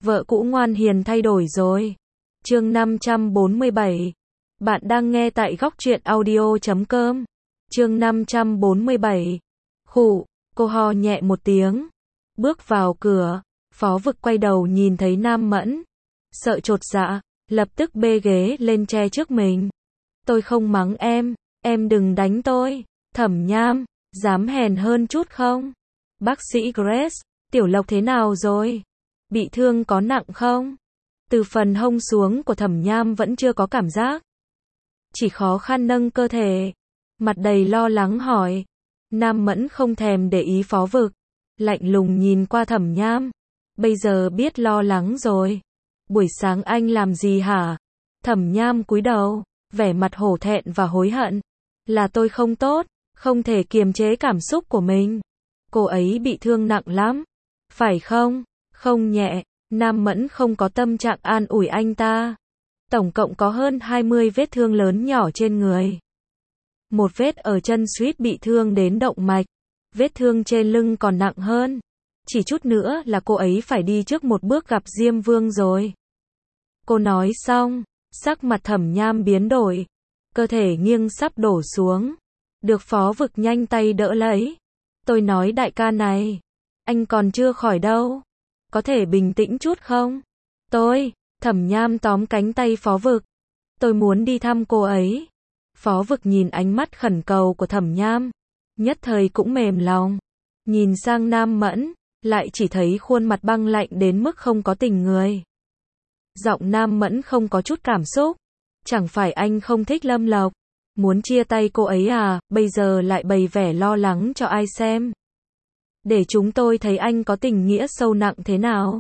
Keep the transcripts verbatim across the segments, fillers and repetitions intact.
Vợ cũ ngoan hiền thay đổi rồi. Chương năm trăm bốn mươi bảy. Bạn đang nghe tại góc truyện audio chấm com. Chương năm trăm bốn mươi bảy. Khụ, cô ho nhẹ một tiếng. Bước vào cửa, Phó Vực quay đầu nhìn thấy Nam Mẫn. Sợ chột dạ, lập tức bê ghế lên che trước mình. Tôi không mắng em, em đừng đánh tôi. Thẩm Nham, dám hèn hơn chút không? Bác sĩ Grace, Tiểu Lộc thế nào rồi? Bị thương có nặng không? Từ phần hông xuống của Thẩm Nham vẫn chưa có cảm giác. Chỉ khó khăn nâng cơ thể. Mặt đầy lo lắng hỏi. Nam Mẫn không thèm để ý Phó Vực. Lạnh lùng nhìn qua Thẩm Nham. Bây giờ biết lo lắng rồi. Buổi sáng anh làm gì hả? Thẩm Nham cúi đầu, vẻ mặt hổ thẹn và hối hận. Là tôi không tốt, không thể kiềm chế cảm xúc của mình. Cô ấy bị thương nặng lắm. Phải không? Không nhẹ. Nam Mẫn không có tâm trạng an ủi anh ta. Tổng cộng có hơn hai mươi vết thương lớn nhỏ trên người. Một vết ở chân suýt bị thương đến động mạch. Vết thương trên lưng còn nặng hơn. Chỉ chút nữa là cô ấy phải đi trước một bước gặp Diêm Vương rồi. Cô nói xong, sắc mặt Thẩm Nham biến đổi. Cơ thể nghiêng sắp đổ xuống. Được Phó Vực nhanh tay đỡ lấy. Tôi nói đại ca này, anh còn chưa khỏi đâu. Có thể bình tĩnh chút không? Tôi, Thẩm Nham tóm cánh tay Phó Vực. Tôi muốn đi thăm cô ấy. Phó Vực nhìn ánh mắt khẩn cầu của Thẩm Nham. Nhất thời cũng mềm lòng. Nhìn sang Nam Mẫn, lại chỉ thấy khuôn mặt băng lạnh đến mức không có tình người. Giọng Nam Mẫn không có chút cảm xúc. Chẳng phải anh không thích Lâm Lộc, muốn chia tay cô ấy à, bây giờ lại bày vẻ lo lắng cho ai xem. Để chúng tôi thấy anh có tình nghĩa sâu nặng thế nào.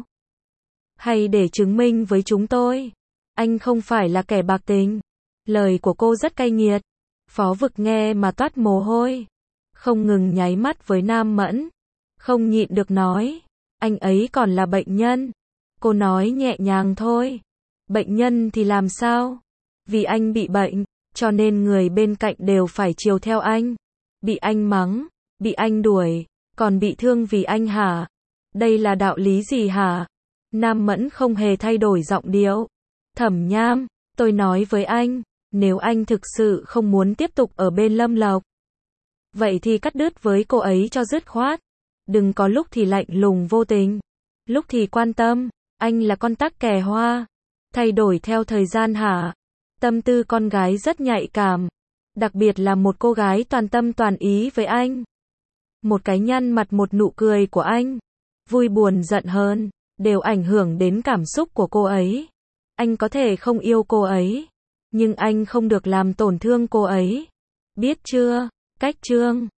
Hay để chứng minh với chúng tôi, anh không phải là kẻ bạc tình. Lời của cô rất cay nghiệt. Phó Vực nghe mà toát mồ hôi. Không ngừng nháy mắt với Nam Mẫn. Không nhịn được nói. Anh ấy còn là bệnh nhân. Cô nói nhẹ nhàng thôi. Bệnh nhân thì làm sao? Vì anh bị bệnh, cho nên người bên cạnh đều phải chiều theo anh. Bị anh mắng, bị anh đuổi, còn bị thương vì anh hả? Đây là đạo lý gì hả? Nam Mẫn không hề thay đổi giọng điệu. Thẩm Nham, tôi nói với anh, nếu anh thực sự không muốn tiếp tục ở bên Lâm Lộc, vậy thì cắt đứt với cô ấy cho dứt khoát. Đừng có lúc thì lạnh lùng vô tình, lúc thì quan tâm. Anh là con tắc kè hoa, thay đổi theo thời gian hả? Tâm tư con gái rất nhạy cảm, đặc biệt là một cô gái toàn tâm toàn ý với anh. Một cái nhăn mặt, một nụ cười của anh, vui buồn giận hờn, đều ảnh hưởng đến cảm xúc của cô ấy. Anh có thể không yêu cô ấy, nhưng anh không được làm tổn thương cô ấy. Biết chưa? Cách chương